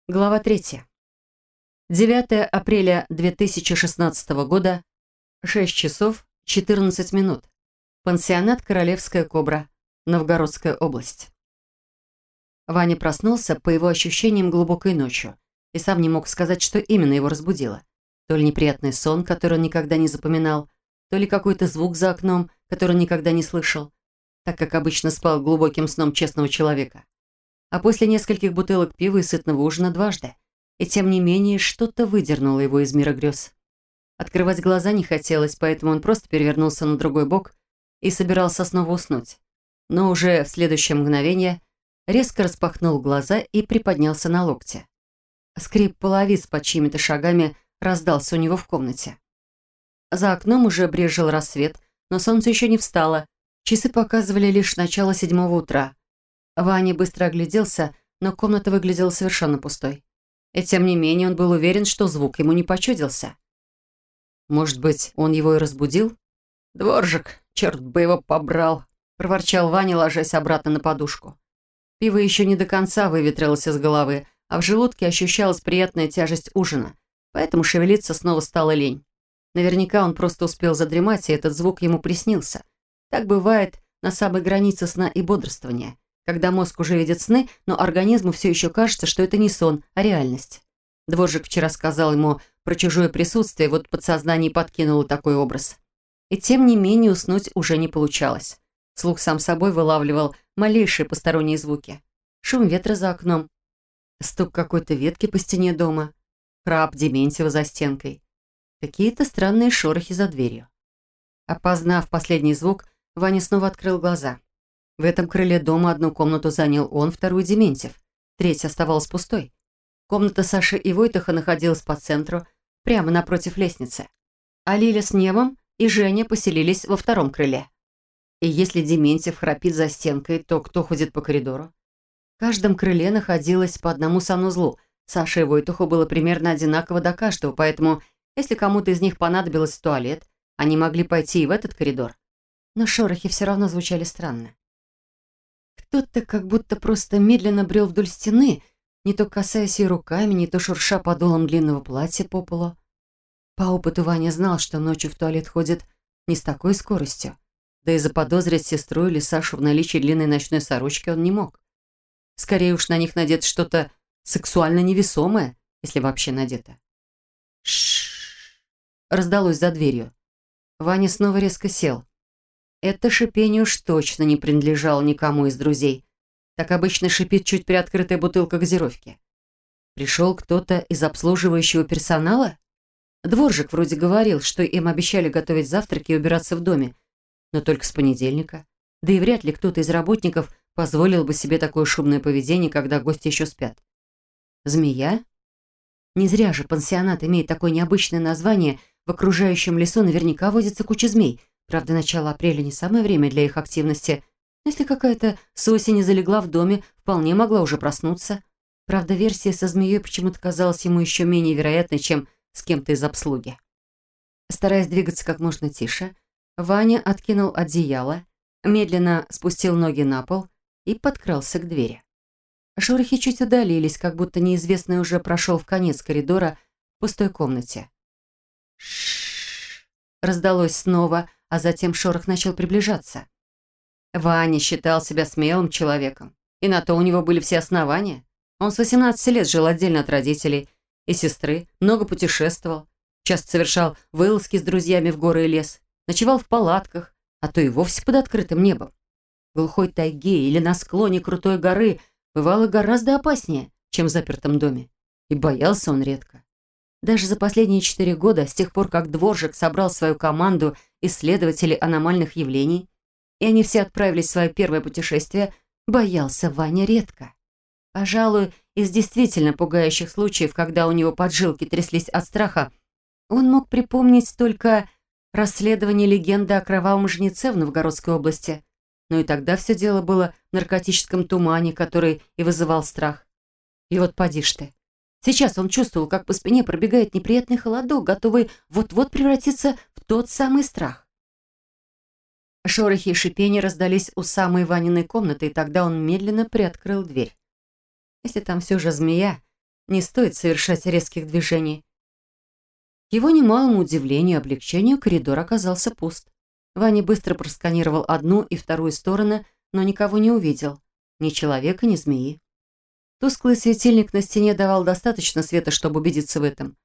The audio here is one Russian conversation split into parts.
Глава 3. 9 апреля 2016 года, 6 часов 14 минут. Пансионат «Королевская кобра», Новгородская область. Ваня проснулся, по его ощущениям, глубокой ночью, и сам не мог сказать, что именно его разбудило. То ли неприятный сон, который он никогда не запоминал, то ли какой-то звук за окном, который он никогда не слышал, так как обычно спал глубоким сном честного человека. А после нескольких бутылок пива и сытного ужина дважды. И тем не менее, что-то выдернуло его из мира грез. Открывать глаза не хотелось, поэтому он просто перевернулся на другой бок и собирался снова уснуть. Но уже в следующее мгновение резко распахнул глаза и приподнялся на локте. Скрип половиц под чьими-то шагами раздался у него в комнате. За окном уже брезжил рассвет, но солнце еще не встало. Часы показывали лишь начало 7 утра. Ваня быстро огляделся, но комната выглядела совершенно пустой. И тем не менее он был уверен, что звук ему не почудился. Может быть, он его и разбудил? «Дворжик, черт бы его побрал!» – проворчал Ваня, ложась обратно на подушку. Пиво еще не до конца выветрилось из головы, а в желудке ощущалась приятная тяжесть ужина, поэтому шевелиться снова стало лень. Наверняка он просто успел задремать, и этот звук ему приснился. Так бывает на самой границе сна и бодрствования, когда мозг уже видит сны, но организму все еще кажется, что это не сон, а реальность. Дворжик вчера сказал ему про чужое присутствие, вот подсознание подкинуло такой образ. И тем не менее уснуть уже не получалось. Слух сам собой вылавливал малейшие посторонние звуки. Шум ветра за окном, стук какой-то ветки по стене дома, храп Дементьева за стенкой. Какие-то странные шорохи за дверью. Опознав последний звук, Ваня снова открыл глаза. В этом крыле дома одну комнату занял он, вторую Дементьев. Третья оставалась пустой. Комната Саши и Войтаха находилась по центру, прямо напротив лестницы. А Лиля с Невом и Женя поселились во втором крыле. И если Дементьев храпит за стенкой, то кто ходит по коридору? В каждом крыле находилось по одному санузлу. Саше и Войтуху было примерно одинаково до каждого, поэтому, если кому-то из них понадобилось в туалет, они могли пойти и в этот коридор. Но шорохи все равно звучали странно. Кто-то как будто просто медленно брел вдоль стены, не то касаясь ее руками, не то шурша подолом длинного платья по полу. По опыту Ваня знал, что ночью в туалет ходит не с такой скоростью. Да и заподозрить сестру или Сашу в наличии длинной ночной сорочки он не мог. Скорее уж на них надето что-то сексуально невесомое, если вообще надето. Шш! Раздалось за дверью. Ваня снова резко сел. Это шипение уж точно не принадлежало никому из друзей. Так обычно шипит чуть приоткрытая бутылка газировки. Пришел кто-то из обслуживающего персонала? Дворжик вроде говорил, что им обещали готовить завтраки и убираться в доме, но только с понедельника. Да и вряд ли кто-то из работников позволил бы себе такое шумное поведение, когда гости еще спят. Змея? Не зря же пансионат имеет такое необычное название. В окружающем лесу наверняка водится куча змей. Правда, начало апреля не самое время для их активности. Если какая-то с осени залегла в доме, вполне могла уже проснуться. Правда, версия со змеей почему-то казалась ему еще менее вероятной, чем с кем-то из обслуги. Стараясь двигаться как можно тише, Ваня откинул одеяло, медленно спустил ноги на пол и подкрался к двери. Шорохи чуть удалились, как будто неизвестный уже прошел в конец коридора в пустой комнате. Ш раздалось снова, а затем шорох начал приближаться. Ваня считал себя смелым человеком, и на то у него были все основания. Он с 18 лет жил отдельно от родителей и сестры, много путешествовал, часто совершал вылазки с друзьями в горы и лес, ночевал в палатках, а то и вовсе под открытым небом. В глухой тайге или на склоне крутой горы бывало гораздо опаснее, чем в запертом доме, и боялся он редко. Даже за последние 4 года, с тех пор, как Дворжик собрал свою команду исследователей аномальных явлений, и они все отправились в свое первое путешествие, боялся Ваня редко. Пожалуй, из действительно пугающих случаев, когда у него поджилки тряслись от страха, он мог припомнить только расследование легенды о кровавом жнеце в Новгородской области. Но и тогда все дело было в наркотическом тумане, который и вызывал страх. И вот поди ж ты. Сейчас он чувствовал, как по спине пробегает неприятный холодок, готовый вот-вот превратиться в тот самый страх. Шорохи и шипения раздались у самой Ваниной комнаты, и тогда он медленно приоткрыл дверь. Если там все же змея, Не стоит совершать резких движений. К его немалому удивлению и облегчению коридор оказался пуст. Ваня быстро просканировал одну и вторую стороны, но никого не увидел. Ни человека, ни змеи. Тусклый светильник на стене давал достаточно света, чтобы убедиться в этом.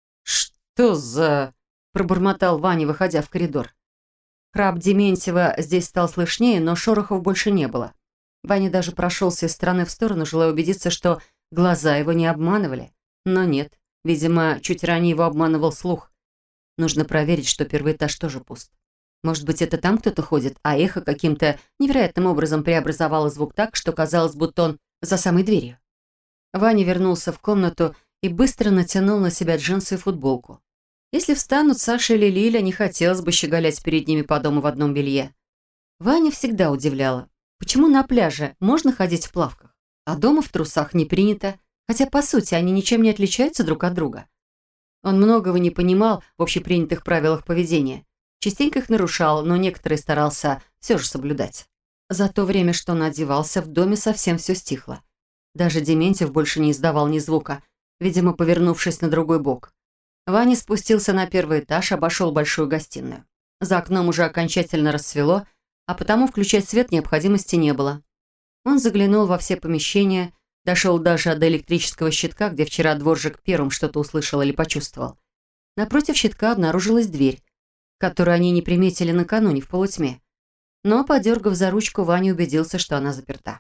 «Что за...» – пробормотал Ваня, выходя в коридор. Храп Дементьева здесь стал слышнее, но шорохов больше не было. Ваня даже прошелся из стороны в сторону, желая убедиться, что глаза его не обманывали. Но нет, видимо, чуть ранее его обманывал слух. Нужно проверить, что первый этаж тоже пуст. Может быть, это там кто-то ходит, а эхо каким-то невероятным образом преобразовало звук так, что казалось, будто он за самой дверью. Ваня вернулся в комнату и быстро натянул на себя джинсы и футболку. Если встанут Саша или Лиля, не хотелось бы щеголять перед ними по дому в одном белье. Ваня всегда удивляла, почему на пляже можно ходить в плавках, а дома в трусах не принято, хотя, по сути, они ничем не отличаются друг от друга. Он многого не понимал в общепринятых правилах поведения. Частенько их нарушал, но некоторые старался все же соблюдать. За то время, что он одевался, в доме совсем все стихло. Даже Дементьев больше не издавал ни звука, видимо, повернувшись на другой бок. Ваня спустился на первый этаж, обошел большую гостиную. За окном уже окончательно рассвело, а потому включать свет необходимости не было. Он заглянул во все помещения, дошел даже до электрического щитка, где вчера дворжик первым что-то услышал или почувствовал. Напротив щитка обнаружилась дверь, которую они не приметили накануне в полутьме. Но, подергав за ручку, Ваня убедился, что она заперта.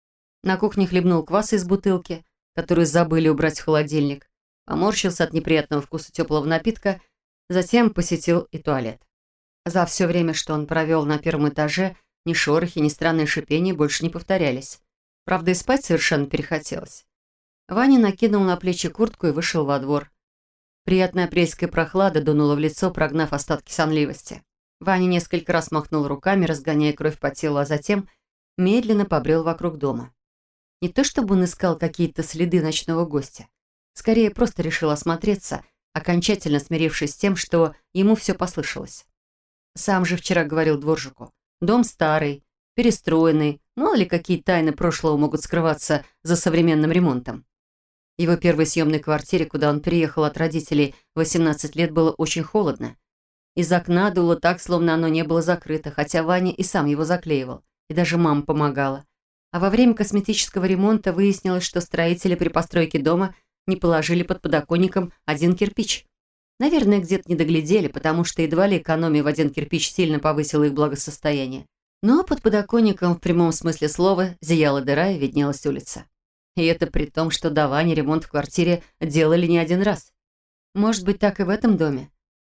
На кухне хлебнул квас из бутылки, которую забыли убрать в холодильник, поморщился от неприятного вкуса теплого напитка, затем посетил и туалет. За все время, что он провел на первом этаже, ни шорохи, ни странные шипения больше не повторялись. Правда, и спать совершенно перехотелось. Ваня накинул на плечи куртку и вышел во двор. Приятная апрельская прохлада дунула в лицо, прогнав остатки сонливости. Ваня несколько раз махнул руками, разгоняя кровь по телу, а затем медленно побрел вокруг дома. Не то чтобы он искал какие-то следы ночного гостя. Скорее, просто решил осмотреться, окончательно смирившись с тем, что ему все послышалось. Сам же вчера говорил дворжику. Дом старый, перестроенный, мало ли какие тайны прошлого могут скрываться за современным ремонтом. В его первой съемной квартире, куда он переехал от родителей в 18 лет, было очень холодно. Из окна дуло так, словно оно не было закрыто, хотя Ваня и сам его заклеивал, и даже мама помогала. А во время косметического ремонта выяснилось, что строители при постройке дома не положили под подоконником один кирпич. Наверное, где-то не доглядели, потому что едва ли экономия в один кирпич сильно повысила их благосостояние. Но под подоконником в прямом смысле слова зияла дыра и виднелась улица. И это при том, что до Вани ремонт в квартире делали не один раз. Может быть, так и в этом доме.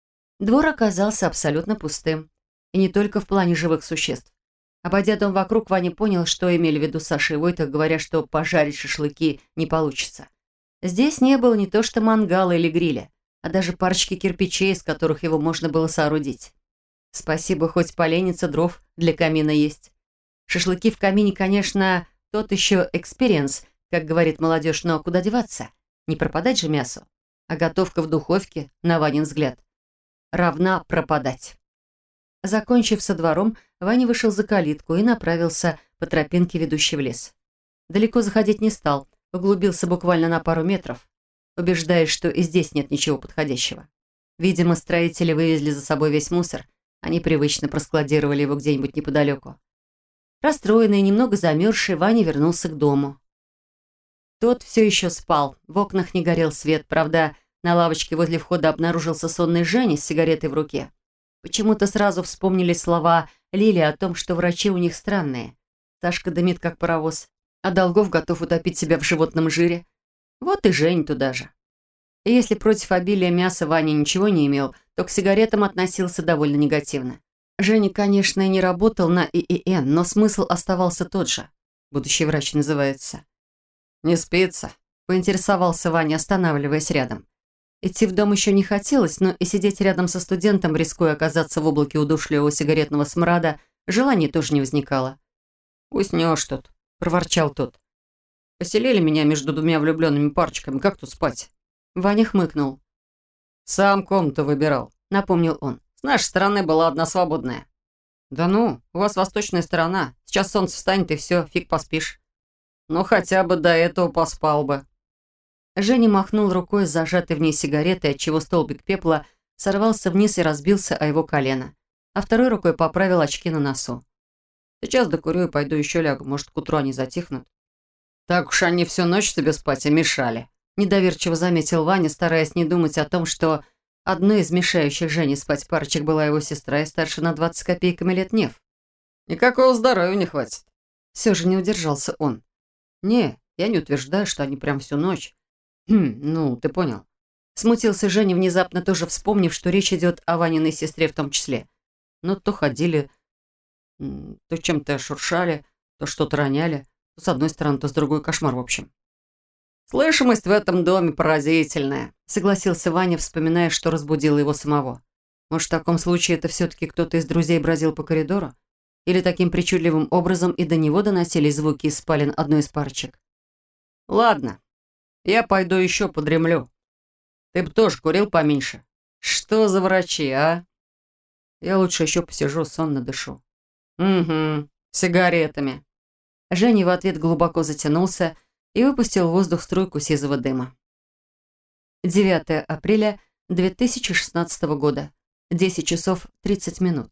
Двор оказался абсолютно пустым. И не только в плане живых существ. Обойдя дом вокруг, Ваня понял, что имели в виду Саша и Войтах, говоря, что пожарить шашлыки не получится. Здесь не было не то что мангала или гриля, а даже парочки кирпичей, из которых его можно было соорудить. Спасибо, хоть поленница дров для камина есть. Шашлыки в камине, конечно, тот еще экспириенс, как говорит молодежь, но куда деваться? Не пропадать же мясу. А готовка в духовке, на Ванин взгляд, равна пропадать. Закончив со двором, Ваня вышел за калитку и направился по тропинке, ведущей в лес. Далеко заходить не стал, углубился буквально на пару метров, убеждаясь, что и здесь нет ничего подходящего. Видимо, строители вывезли за собой весь мусор, они привычно проскладировали его где-нибудь неподалеку. Расстроенный и немного замерзший, Ваня вернулся к дому. Тот все еще спал, в окнах не горел свет, правда, на лавочке возле входа обнаружился сонный Женя с сигаретой в руке. Почему-то сразу вспомнились слова Лили о том, что врачи у них странные. Сашка дымит, как паровоз, а Долгов готов утопить себя в животном жире. Вот и Жень туда же. И если против обилия мяса Ваня ничего не имел, то к сигаретам относился довольно негативно. Женя, конечно, и не работал на ИИН, но смысл оставался тот же. Будущий врач называется. «Не спится?» – поинтересовался Ваня, останавливаясь рядом. Идти в дом еще не хотелось, но и сидеть рядом со студентом, рискуя оказаться в облаке удушливого сигаретного смрада, желания тоже не возникало. «Уснешь тут», – проворчал тот. «Поселили меня между двумя влюбленными парочками, как тут спать?» Ваня хмыкнул. «Сам комнату выбирал», – напомнил он. «С нашей стороны была одна свободная». «Да ну, у вас восточная сторона. Сейчас солнце встанет, и все, фиг поспишь». «Ну, хотя бы до этого поспал бы». Женя махнул рукой с зажатой в ней сигаретой, отчего столбик пепла сорвался вниз и разбился о его колено, а второй рукой поправил очки на носу. «Сейчас докурю и пойду еще лягу, может, к утру они затихнут». «Так уж они всю ночь тебе спать и мешали», – недоверчиво заметил Ваня, стараясь не думать о том, что одной из мешающих Жене спать парочек была его сестра и старше на 20 копейками лет Нев. «Никакого здоровья не хватит». Все же не удержался он. «Не, я не утверждаю, что они прям всю ночь. Ну, ты понял». Смутился Женя, внезапно тоже вспомнив, что речь идет о Ваниной сестре в том числе. Но то ходили, то чем-то шуршали, то что-то роняли, то с одной стороны, то с другой. Кошмар, в общем. «Слышимость в этом доме поразительная», — согласился Ваня, вспоминая, что разбудило его самого. «Может, в таком случае это все-таки кто-то из друзей бродил по коридору? Или таким причудливым образом и до него доносились звуки из спален одной из парочек?» «Ладно, я пойду еще подремлю. Ты бы тоже курил поменьше. Что за врачи, а?» «Я лучше еще посижу, сонно дышу». «Угу, сигаретами». Женя в ответ глубоко затянулся и выпустил в воздух струйку сизого дыма. 9 апреля 2016 года. 10 часов 30 минут.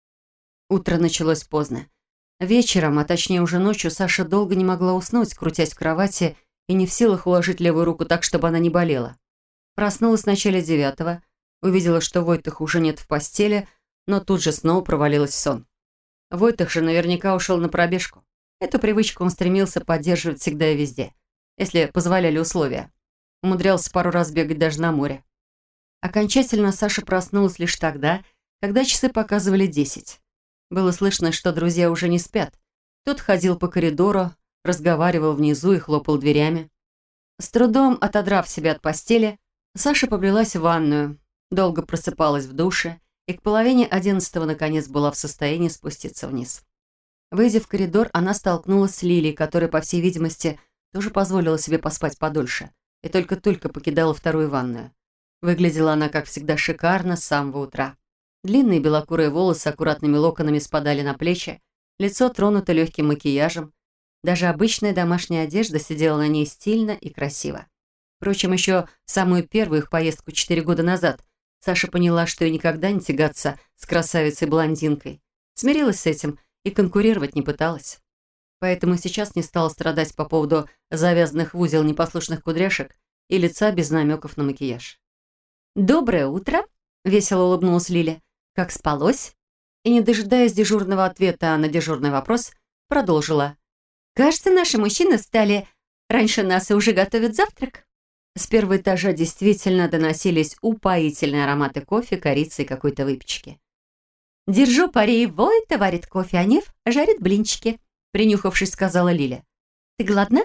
Утро началось поздно. Вечером, а точнее уже ночью, Саша долго не могла уснуть, крутясь в кровати и не в силах уложить левую руку так, чтобы она не болела. Проснулась в начале 9-го, увидела, что Войтых уже нет в постели, но тут же снова провалилась в сон. Войтых же наверняка ушел на пробежку. Эту привычку он стремился поддерживать всегда и везде, если позволяли условия. Умудрялся пару раз бегать даже на море. Окончательно Саша проснулась лишь тогда, когда часы показывали 10. Было слышно, что друзья уже не спят. Тот ходил по коридору, разговаривал внизу и хлопал дверями. С трудом отодрав себя от постели, Саша поплелась в ванную, долго просыпалась в душе и к половине 11-го наконец была в состоянии спуститься вниз. Выйдя в коридор, она столкнулась с Лилией, которая, по всей видимости, тоже позволила себе поспать подольше и только-только покидала вторую ванную. Выглядела она, как всегда, шикарно с самого утра. Длинные белокурые волосы аккуратными локонами спадали на плечи, лицо тронуто легким макияжем. Даже обычная домашняя одежда сидела на ней стильно и красиво. Впрочем, еще в самую первую их поездку 4 года назад Саша поняла, что и никогда не тягаться с красавицей-блондинкой. Смирилась с этим и конкурировать не пыталась. Поэтому сейчас не стала страдать по поводу завязанных в узел непослушных кудряшек и лица без намеков на макияж. «Доброе утро!» — весело улыбнулась Лиля. «Как спалось?» И, не дожидаясь дежурного ответа на дежурный вопрос, продолжила. «Кажется, наши мужчины встали раньше нас и уже готовят завтрак». С первого этажа действительно доносились упоительные ароматы кофе, корицы и какой-то выпечки. «Держу пари, Войта варит кофе, а Нев жарит блинчики», — принюхавшись, сказала Лиля. «Ты голодна?»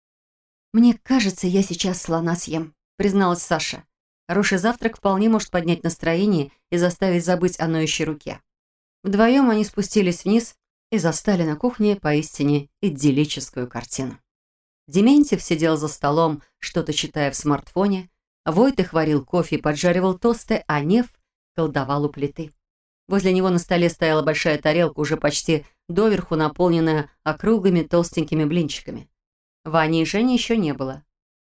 «Мне кажется, я сейчас слона съем», — призналась Саша. Хороший завтрак вполне может поднять настроение и заставить забыть о ноющей руке. Вдвоем они спустились вниз и застали на кухне поистине идиллическую картину. Дементьев сидел за столом, что-то читая в смартфоне, Войтых варил кофе и поджаривал тосты, а Нев колдовал у плиты. Возле него на столе стояла большая тарелка, уже почти доверху наполненная округлыми толстенькими блинчиками. Вани и Жени еще не было.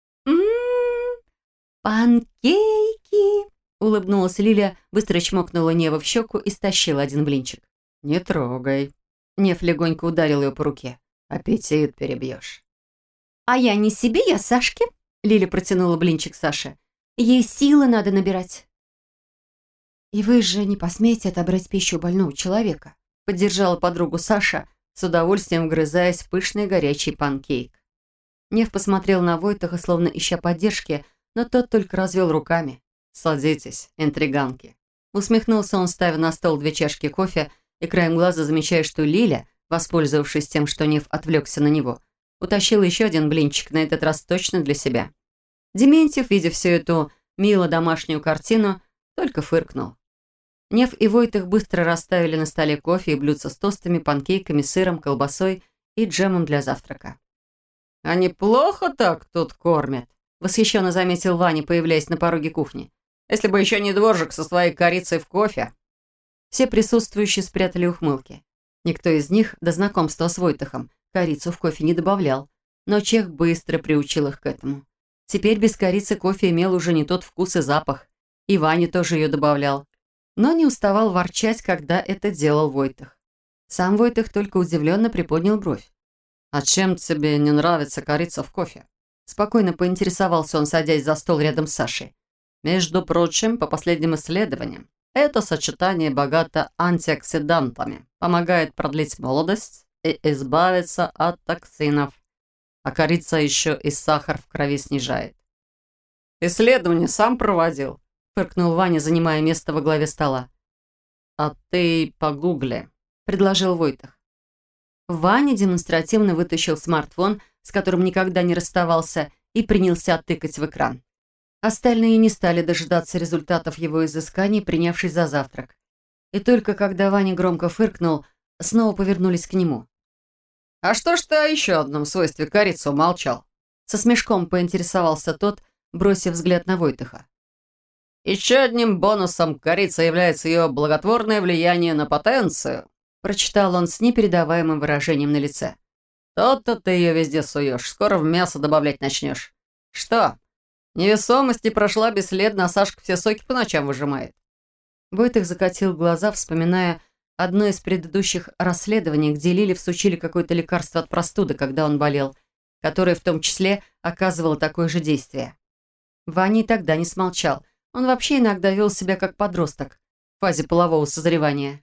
«Панкейки!» — улыбнулась Лиля, быстро чмокнула Нева в щеку и стащила один блинчик. «Не трогай». Нев легонько ударил ее по руке. «Аппетит перебьешь». «А я не себе, я Сашке», — Лиля протянула блинчик Саше. «Ей силы надо набирать». «И вы же не посмеете отобрать пищу у больного человека», — поддержала подругу Саша, с удовольствием вгрызаясь в пышный горячий панкейк. Нев посмотрел на Войтаха, словно ища поддержки, но тот только развел руками. «Садитесь, интриганки». Усмехнулся он, ставя на стол 2 чашки кофе и краем глаза замечая, что Лиля, воспользовавшись тем, что Нев отвлекся на него, утащила еще один блинчик, на этот раз точно для себя. Дементьев, видя всю эту мило домашнюю картину, только фыркнул. Нев и Войтых быстро расставили на столе кофе и блюдца с тостами, панкейками, сыром, колбасой и джемом для завтрака. «А неплохо так тут кормят», — восхищенно заметил Ваня, появляясь на пороге кухни. «если бы еще не дворжик со своей корицей в кофе». Все присутствующие спрятали ухмылки. Никто из них до знакомства с Войтахом корицу в кофе не добавлял, но чех быстро приучил их к этому. Теперь без корицы кофе имел уже не тот вкус и запах. И Ваня тоже ее добавлял. Но не уставал ворчать, когда это делал Войтых. Сам Войтых только удивленно приподнял бровь. «А чем тебе не нравится корица в кофе?» Спокойно поинтересовался он, садясь за стол рядом с Сашей. «Между прочим, по последним исследованиям, это сочетание богато антиоксидантами, помогает продлить молодость и избавиться от токсинов. А корица еще и сахар в крови снижает». «Исследование сам проводил», — фыркнул Ваня, занимая место во главе стола. «А ты погугли», — предложил Войтых. Ваня демонстративно вытащил смартфон, с которым никогда не расставался, и принялся тыкать в экран. Остальные не стали дожидаться результатов его изысканий, принявшись за завтрак. И только когда Ваня громко фыркнул, снова повернулись к нему. «А что ж ты о еще одном свойстве корицы умолчал?» Со смешком поинтересовался тот, бросив взгляд на Войтыха. «Еще одним бонусом корицы является ее благотворное влияние на потенцию», прочитал он с непередаваемым выражением на лице. «То-то ты ее везде суешь, скоро в мясо добавлять начнешь. Что, невесомости прошла бесследно, а Сашка все соки по ночам выжимает?» Войтых закатил глаза, вспоминая одно из предыдущих расследований, где Лиле всучили какое-то лекарство от простуды, когда он болел, которое в том числе оказывало такое же действие. Ваня и тогда не смолчал. Он вообще иногда вел себя как подросток в фазе полового созревания.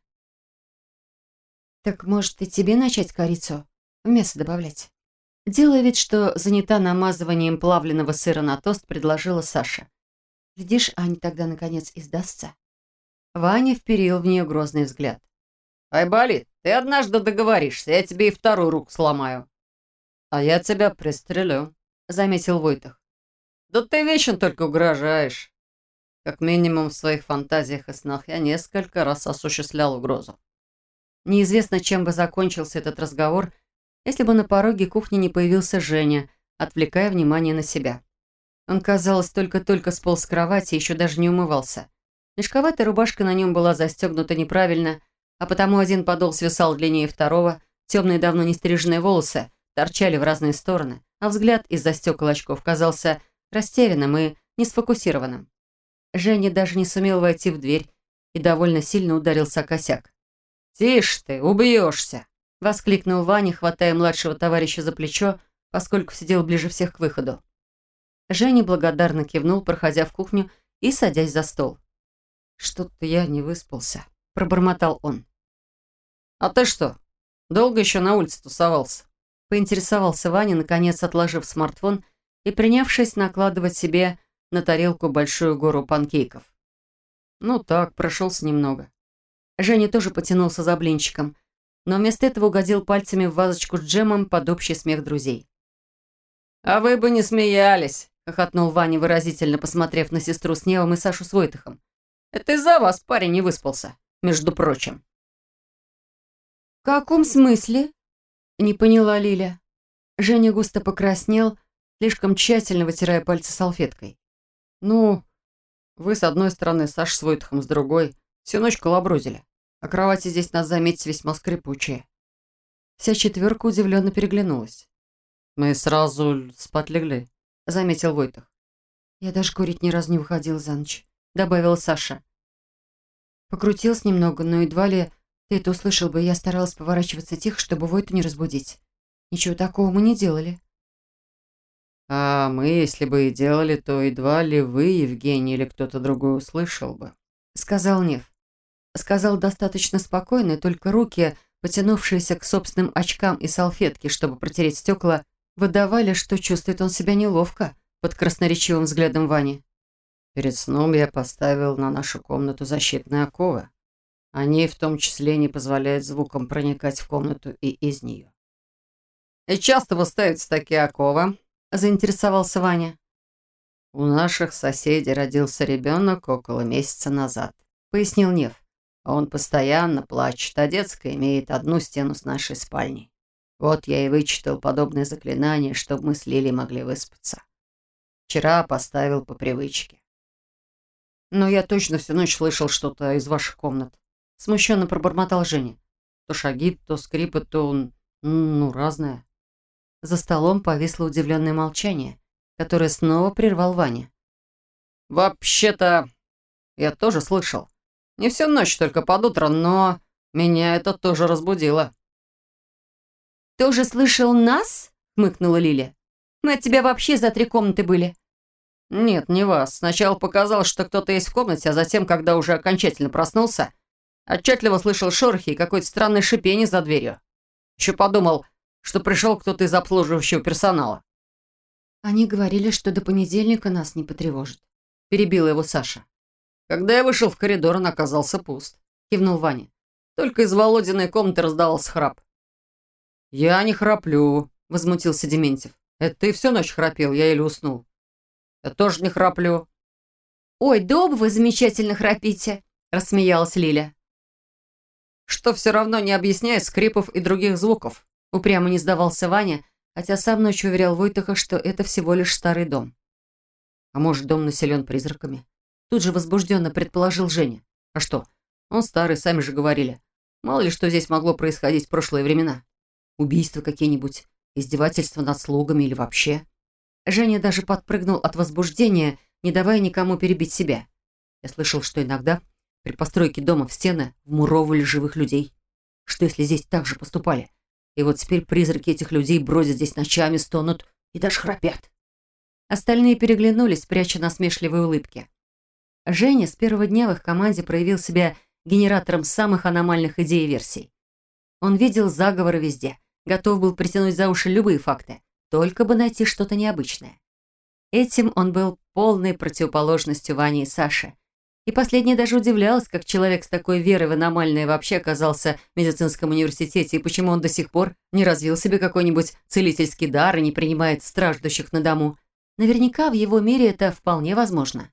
«Так, может, и тебе начать корицу в мясо добавлять?» Делая вид, что занята намазыванием плавленного сыра на тост, предложила Саша. «Глядишь, Аня тогда, наконец, и сдастся». Ваня вперил в нее грозный взгляд. «Айболит, ты однажды договоришься, я тебе и вторую руку сломаю». «А я тебя пристрелю», — заметил Войтых. «Да ты вечно только угрожаешь». Как минимум в своих фантазиях и снах я несколько раз осуществлял угрозу. Неизвестно, чем бы закончился этот разговор, если бы на пороге кухни не появился Женя, отвлекая внимание на себя. Он, казалось, только-только сполз с кровати и еще даже не умывался. Мешковатая рубашка на нем была застегнута неправильно, а потому один подол свисал длиннее второго, темные давно не стриженные волосы торчали в разные стороны, а взгляд из-за стекол очков казался растерянным и несфокусированным. Женя даже не сумел войти в дверь и довольно сильно ударился о косяк. «Тише ты, убьешься!» — воскликнул Ваня, хватая младшего товарища за плечо, поскольку сидел ближе всех к выходу. Женя благодарно кивнул, проходя в кухню и садясь за стол. «Что-то я не выспался», — пробормотал он. «А ты что, долго еще на улице тусовался?» — поинтересовался Ваня, наконец отложив смартфон и принявшись накладывать себе на тарелку большую гору панкейков. «Ну так, прошелся немного». Женя тоже потянулся за блинчиком, но вместо этого угодил пальцами в вазочку с джемом под общий смех друзей. «А вы бы не смеялись!» — хохотнул Ваня, выразительно посмотрев на сестру с Невом и Сашу с Войтыхом. «Это из-за вас парень не выспался, между прочим». «В каком смысле?» — не поняла Лиля. Женя густо покраснел, слишком тщательно вытирая пальцы салфеткой. «Ну, вы с одной стороны, Саша с Войтыхом с другой. Всю ночь колобродили. А кровати здесь, надо заметить, весьма скрипучие». Вся четверка удивленно переглянулась. «Мы сразу спать легли», — заметил Войтых. «Я даже курить ни разу не выходила за ночь», — добавила Саша. Покрутилась немного, но едва ли ты это услышал бы, я старалась поворачиваться тихо, чтобы Войту не разбудить. Ничего такого мы не делали. «А мы, если бы и делали, то едва ли вы, Евгений, или кто-то другой услышал бы», — сказал Нев. Сказал достаточно спокойно, и только руки, потянувшиеся к собственным очкам и салфетке, чтобы протереть стекла, выдавали, что чувствует он себя неловко под красноречивым взглядом Вани. «Перед сном я поставил на нашу комнату защитные оковы. Они в том числе не позволяют звукам проникать в комнату и из нее». «И часто вы ставите такие оковы?» — заинтересовался Ваня. «У наших соседей родился ребенок около месяца назад», — пояснил Нев. «Он постоянно плачет, а детская имеет одну стену с нашей спальней. Вот я и вычитал подобное заклинание, чтобы мы с Лилей могли выспаться. Вчера поставил по привычке». «Но я точно всю ночь слышал что-то из ваших комнат», — смущенно пробормотал Женя. «То шаги, то скрипы, то... разное». За столом повисло удивленное молчание, которое снова прервал Ваня. «Вообще-то, я тоже слышал. Не всю ночь, только под утро, но меня это тоже разбудило». «Тоже слышал нас?» — хмыкнула Лиля. «Мы от тебя вообще за 3 комнаты были». «Нет, не вас. Сначала показалось, что кто-то есть в комнате, а затем, когда уже окончательно проснулся, отчетливо слышал шорохи и какое-то странное шипение за дверью. Еще подумал, что пришел кто-то из обслуживающего персонала». «Они говорили, что до понедельника нас не потревожат», — перебила его Саша. «Когда я вышел в коридор, он оказался пуст», — кивнул Ваня. «Только из Володиной комнаты раздавался храп». «Я не храплю», — возмутился Дементьев. «Это ты всю ночь храпел, я еле уснул». «Я тоже не храплю». «Ой, да оба вы замечательно храпите», — рассмеялась Лиля. «Что все равно не объясняет скрипов и других звуков», — упрямо не сдавался Ваня, хотя сам ночью уверял Войтаха, что это всего лишь старый дом. «А может, дом населен призраками?» Тут же возбужденно предположил Женя. «А что? Он старый, сами же говорили. Мало ли что здесь могло происходить в прошлые времена. Убийства какие-нибудь, издевательства над слугами или вообще». Женя даже подпрыгнул от возбуждения, не давая никому перебить себя. Я слышал, что иногда при постройке дома в стены вмуровывали живых людей. Что если здесь так же поступали? И вот теперь призраки этих людей бродят здесь ночами, стонут и даже храпят. Остальные переглянулись, пряча насмешливые улыбки. Женя с первого дня в их команде проявил себя генератором самых аномальных идей и версий. Он видел заговоры везде, готов был притянуть за уши любые факты, только бы найти что-то необычное. Этим он был полной противоположностью Вани и Саши. И последняя даже удивлялась, как человек с такой верой в аномальное вообще оказался в медицинском университете, и почему он до сих пор не развил себе какой-нибудь целительский дар и не принимает страждущих на дому. Наверняка в его мире это вполне возможно.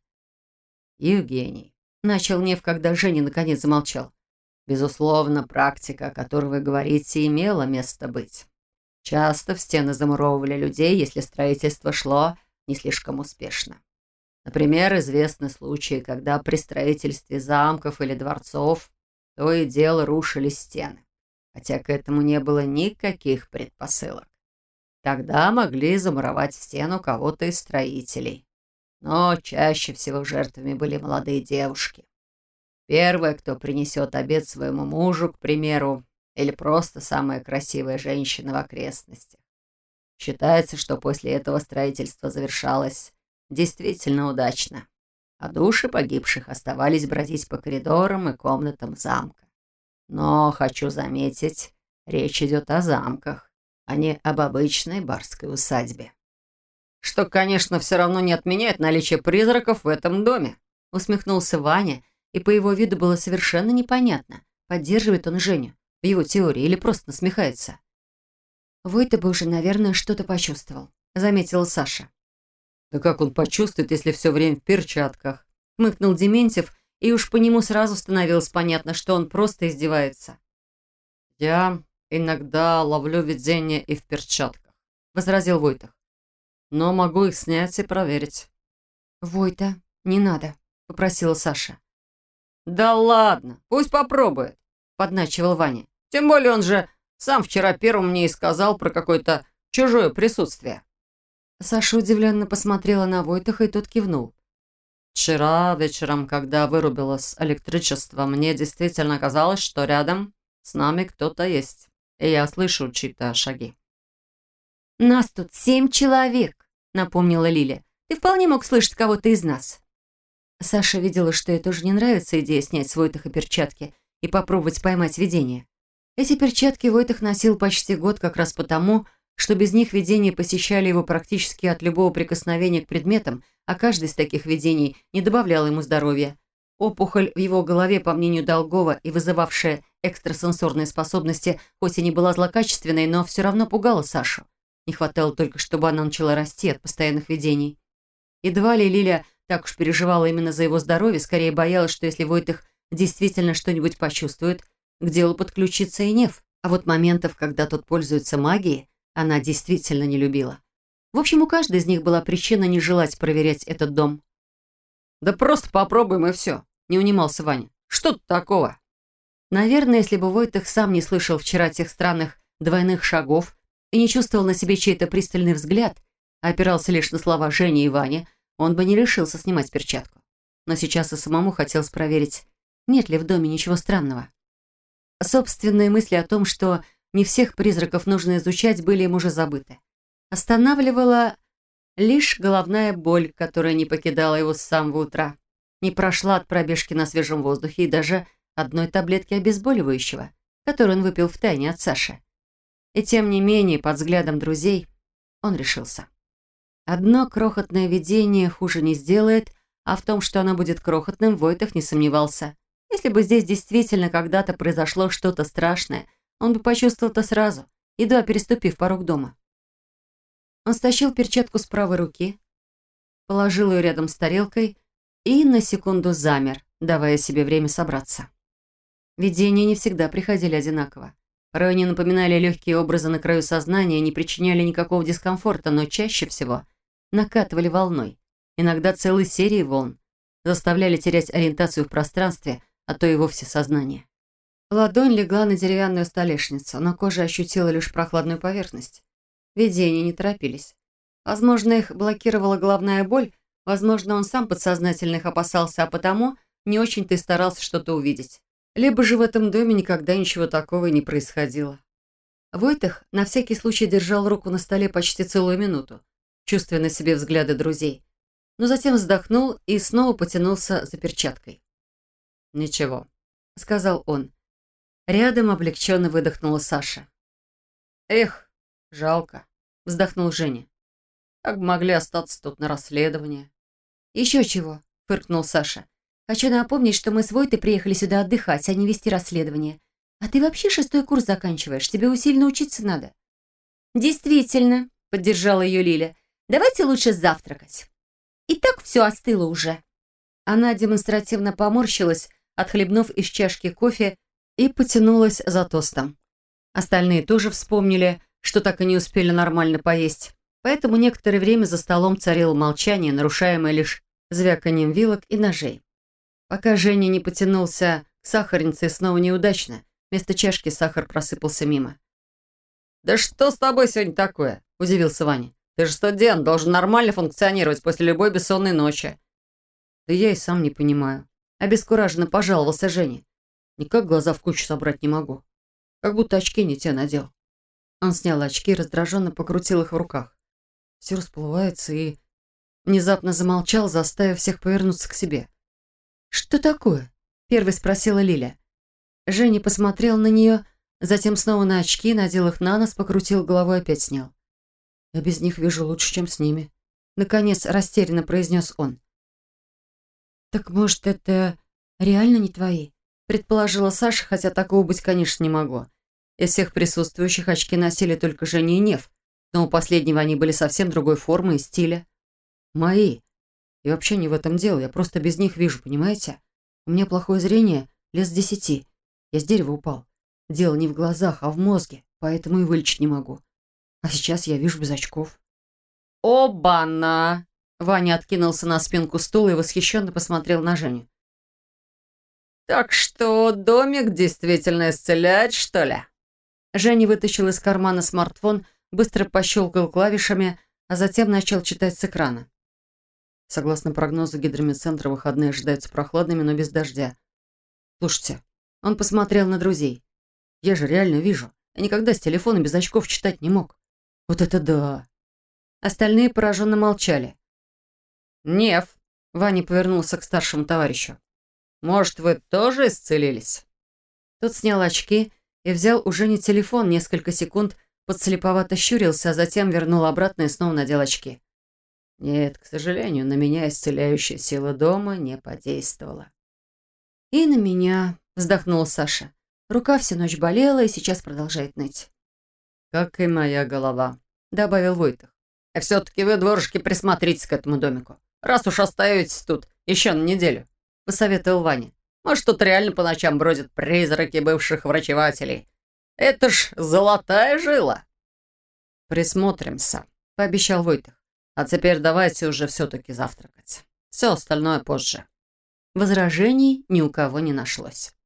«Евгений», — начал Нев, когда Женя наконец замолчал, «безусловно, практика, о которой вы говорите, имела место быть. Часто в стены замуровывали людей, если строительство шло не слишком успешно. Например, известны случаи, когда при строительстве замков или дворцов то и дело рушились стены, хотя к этому не было никаких предпосылок. Тогда могли замуровать в стену кого-то из строителей. Но чаще всего жертвами были молодые девушки. Первая, кто принесет обед своему мужу, к примеру, или просто самая красивая женщина в окрестностях. Считается, что после этого строительство завершалось действительно удачно, а души погибших оставались бродить по коридорам и комнатам замка. Но, хочу заметить, речь идет о замках, а не об обычной барской усадьбе. «Что, конечно, все равно не отменяет наличие призраков в этом доме», усмехнулся Ваня, и по его виду было совершенно непонятно, поддерживает он Женю в его теории или просто насмехается. «Вой-то бы уже, наверное, что-то почувствовал», — заметила Саша. «Да как он почувствует, если все время в перчатках?» — хмыкнул Дементьев, и уж по нему сразу становилось понятно, что он просто издевается. «Я иногда ловлю видение и в перчатках», — возразил Войтах. «Но могу их снять и проверить». «Войта, не надо», — попросила Саша. «Да ладно, пусть попробует», — подначивал Ваня. «Тем более он же сам вчера первым мне и сказал про какое-то чужое присутствие». Саша удивленно посмотрела на Войтаха, и тот кивнул. «Вчера вечером, когда вырубилось электричество, мне действительно казалось, что рядом с нами кто-то есть, и я слышу чьи-то шаги». «Нас тут 7 человек», — напомнила Лиля. «Ты вполне мог слышать кого-то из нас». Саша видела, что ей тоже не нравится идея снять с Войтаха перчатки и попробовать поймать видение. Эти перчатки Войтах носил почти год как раз потому, что без них видения посещали его практически от любого прикосновения к предметам, а каждый из таких видений не добавлял ему здоровья. Опухоль в его голове, по мнению Долгова, и вызывавшая экстрасенсорные способности, хоть и не была злокачественной, но все равно пугала Сашу. Не хватало только, чтобы она начала расти от постоянных видений. Едва ли Лиля так уж переживала именно за его здоровье, скорее боялась, что если Войтах действительно что-нибудь почувствует, к делу подключится и Нев. А вот моментов, когда тот пользуется магией, она действительно не любила. В общем, у каждой из них была причина не желать проверять этот дом. «Да просто попробуем и все», — не унимался Ваня. «Что тут такого?» Наверное, если бы Войтах сам не слышал вчера тех странных двойных шагов и не чувствовал на себе чей-то пристальный взгляд, опирался лишь на слова Жени и Вани, он бы не решился снимать перчатку. Но сейчас и самому хотелось проверить, нет ли в доме ничего странного. Собственные мысли о том, что не всех призраков нужно изучать, были им уже забыты. Останавливала лишь головная боль, которая не покидала его с самого утра. Не прошла от пробежки на свежем воздухе и даже одной таблетки обезболивающего, которую он выпил втайне от Саши. И тем не менее, под взглядом друзей, он решился. Одно крохотное видение хуже не сделает, а в том, что оно будет крохотным, Войтах не сомневался. Если бы здесь действительно когда-то произошло что-то страшное, он бы почувствовал это сразу, едва переступив порог дома. Он стащил перчатку с правой руки, положил ее рядом с тарелкой и на секунду замер, давая себе время собраться. Видения не всегда приходили одинаково. Порой они напоминали легкие образы на краю сознания, не причиняли никакого дискомфорта, но чаще всего накатывали волной, иногда целой серией волн, заставляли терять ориентацию в пространстве, а то и вовсе сознание. Ладонь легла на деревянную столешницу, но кожа ощутила лишь прохладную поверхность. Видения не торопились. Возможно, их блокировала головная боль, возможно, он сам подсознательно их опасался, а потому не очень-то и старался что-то увидеть. Либо же в этом доме никогда ничего такого и не происходило. Войтах на всякий случай держал руку на столе почти целую минуту, чувствуя на себе взгляды друзей, но затем вздохнул и снова потянулся за перчаткой. «Ничего», — сказал он. Рядом облегченно выдохнула Саша. «Эх, жалко», — вздохнул Женя. «Как бы могли остаться тут на расследование». «Еще чего», — фыркнул Саша. «Хочу напомнить, что мы с Войтой приехали сюда отдыхать, а не вести расследование. А ты вообще 6-й курс заканчиваешь, тебе усиленно учиться надо». «Действительно», — поддержала ее Лиля. «Давайте лучше завтракать. И так все остыло уже». Она демонстративно поморщилась, отхлебнув из чашки кофе, и потянулась за тостом. Остальные тоже вспомнили, что так и не успели нормально поесть, поэтому некоторое время за столом царило молчание, нарушаемое лишь звяканием вилок и ножей. Пока Женя не потянулся к сахарнице, снова неудачно, вместо чашки сахар просыпался мимо. «Да что с тобой сегодня такое?» – удивился Ваня. «Ты же студент, должен нормально функционировать после любой бессонной ночи». «Да я и сам не понимаю», – обескураженно пожаловался Женя. «Никак глаза в кучу собрать не могу. Как будто очки не те надел». Он снял очки, раздраженно покрутил их в руках. Все расплывается и внезапно замолчал, заставив всех повернуться к себе. «Что такое?» – первой спросила Лиля. Женя посмотрел на нее, затем снова на очки, надел их на нос, покрутил головой и опять снял. «Я без них вижу лучше, чем с ними», – наконец растерянно произнес он. «Так, может, это реально не твои?» – предположила Саша, хотя такого быть, конечно, не могло. Из всех присутствующих очки носили только Женя и Нев, но у последнего они были совсем другой формы и стиля. «Мои. И вообще не в этом дело, я просто без них вижу, понимаете? У меня плохое зрение, лет с 10. Я с дерева упал. Дело не в глазах, а в мозге, поэтому и вылечить не могу. А сейчас я вижу без очков». «Оба-на!» Ваня откинулся на спинку стула и восхищенно посмотрел на Женю. «Так что, домик действительно исцеляет, что ли?» Женя вытащил из кармана смартфон, быстро пощелкал клавишами, а затем начал читать с экрана. Согласно прогнозу гидрометцентра, выходные ожидаются прохладными, но без дождя. Слушайте, он посмотрел на друзей. Я же реально вижу. Я никогда с телефона без очков читать не мог. Вот это да! Остальные пораженно молчали. «Нев», — Ваня повернулся к старшему товарищу. «Может, вы тоже исцелились?» Тот снял очки и взял уже не телефон, несколько секунд подслеповато щурился, а затем вернул обратно и снова надел очки. «Нет, к сожалению, на меня исцеляющая сила дома не подействовала». «И на меня», — вздохнула Саша. «Рука всю ночь болела и сейчас продолжает ныть». «Как и моя голова», — добавил Войтах. «А все-таки вы, дворжики, присмотритесь к этому домику. Раз уж остаетесь тут еще на неделю», — посоветовал Ваня. «Может, тут реально по ночам бродят призраки бывших врачевателей. Это ж золотая жила». «Присмотримся», — пообещал Войтах. «А теперь давайте уже все-таки завтракать. Все остальное позже». Возражений ни у кого не нашлось.